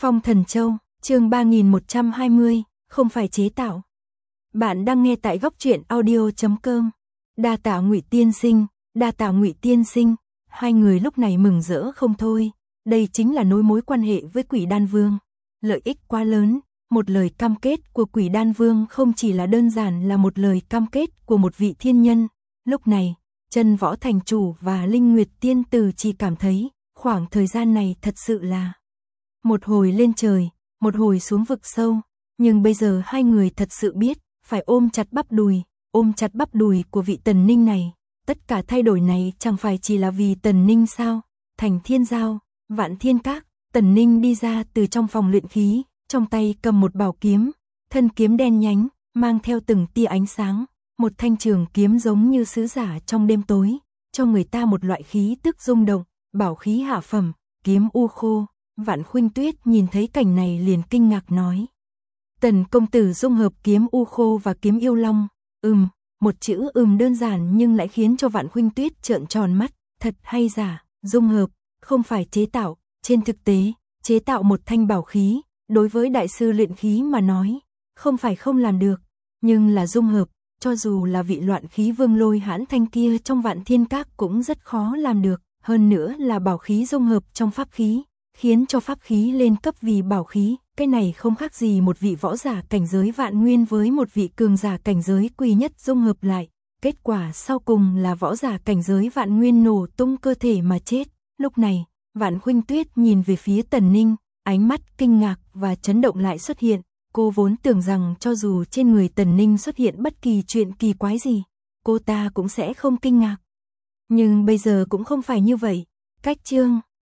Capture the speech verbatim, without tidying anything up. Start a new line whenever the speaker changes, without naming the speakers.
Phong Thần Châu, chương ba nghìn một trăm hai mươi, không phải chế tạo. Bạn đang nghe tại góc truyện audio chấm com. Đa tạ Ngụy tiên sinh, đa tạ Ngụy tiên sinh. Hai người lúc này mừng rỡ không thôi, đây chính là nối mối quan hệ với Quỷ Đan Vương. Lợi ích quá lớn, một lời cam kết của Quỷ Đan Vương không chỉ là đơn giản là một lời cam kết của một vị thiên nhân. Lúc này, Chân Võ Thành Chủ và Linh Nguyệt Tiên Tử chỉ cảm thấy, khoảng thời gian này thật sự là một hồi lên trời, một hồi xuống vực sâu, nhưng bây giờ hai người thật sự biết, phải ôm chặt bắp đùi, ôm chặt bắp đùi của vị Tần Ninh này. Tất cả thay đổi này chẳng phải chỉ là vì Tần Ninh sao? Thành Thiên Giao, Vạn Thiên Các, Tần Ninh đi ra từ trong phòng luyện khí, trong tay cầm một bảo kiếm, thân kiếm đen nhánh, mang theo từng tia ánh sáng, một thanh trường kiếm giống như sứ giả trong đêm tối, cho người ta một loại khí tức rung động, bảo khí hạ phẩm, kiếm u khô. Vạn Khuynh Tuyết nhìn thấy cảnh này liền kinh ngạc nói: Tần công tử dung hợp kiếm u khô và kiếm yêu long. Ừm, một chữ ừm đơn giản nhưng lại khiến cho Vạn Khuynh Tuyết trợn tròn mắt, thật hay giả, dung hợp, không phải chế tạo. Trên thực tế, chế tạo một thanh bảo khí, đối với đại sư luyện khí mà nói, không phải không làm được, nhưng là dung hợp, cho dù là vị loạn khí vương Lôi Hãn thanh kia trong Vạn Thiên Các cũng rất khó làm được, hơn nữa là bảo khí dung hợp trong pháp khí, khiến cho pháp khí lên cấp vì bảo khí, cái này không khác gì một vị võ giả cảnh giới vạn nguyên với một vị cường giả cảnh giới quý nhất dung hợp lại, kết quả sau cùng là võ giả cảnh giới vạn nguyên nổ tung cơ thể mà chết. Lúc này, Vạn Khuynh Tuyết nhìn về phía Tần Ninh, ánh mắt kinh ngạc và chấn động lại xuất hiện, cô vốn tưởng rằng cho dù trên người Tần Ninh xuất hiện bất kỳ chuyện kỳ quái gì, cô ta cũng sẽ không kinh ngạc. Nhưng bây giờ cũng không phải như vậy, cách chương